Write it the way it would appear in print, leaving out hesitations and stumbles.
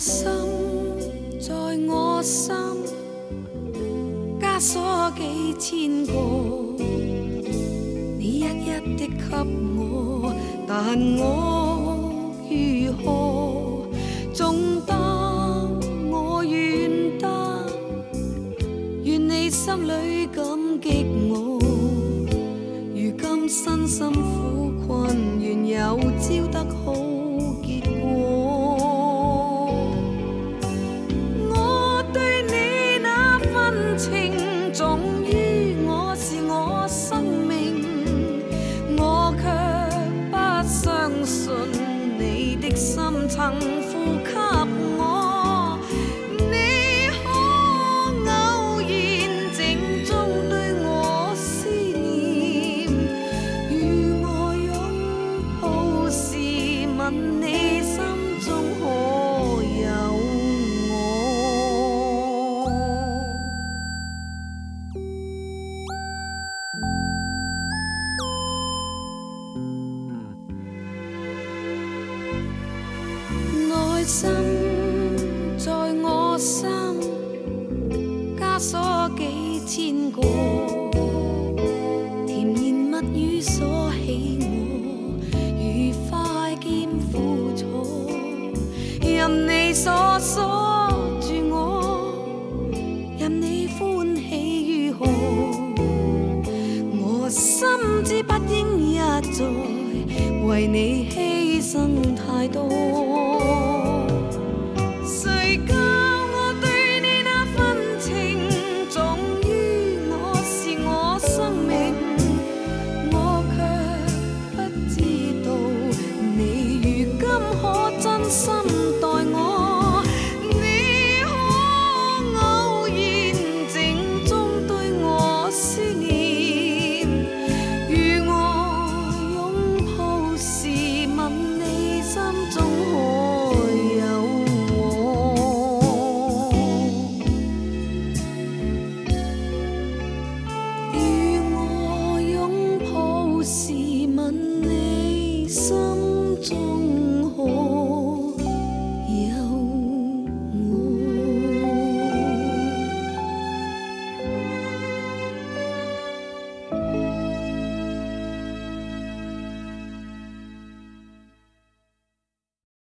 心在我心，枷鎖幾千個，你一一的給我，但我如何仲得我願得，願你心裏感激我，如今身心苦困，願有朝得好結果。情重於我是我生命，我卻不相信你的心曾付給我。你可偶然靜中對我思念，與我擁抱時問你心中可有愛心在我心，枷鎖幾千個，甜言蜜語鎖起我，愉快兼苦楚，任你所住我，任你歡喜如何，我心知不應一再為你犧牲太多。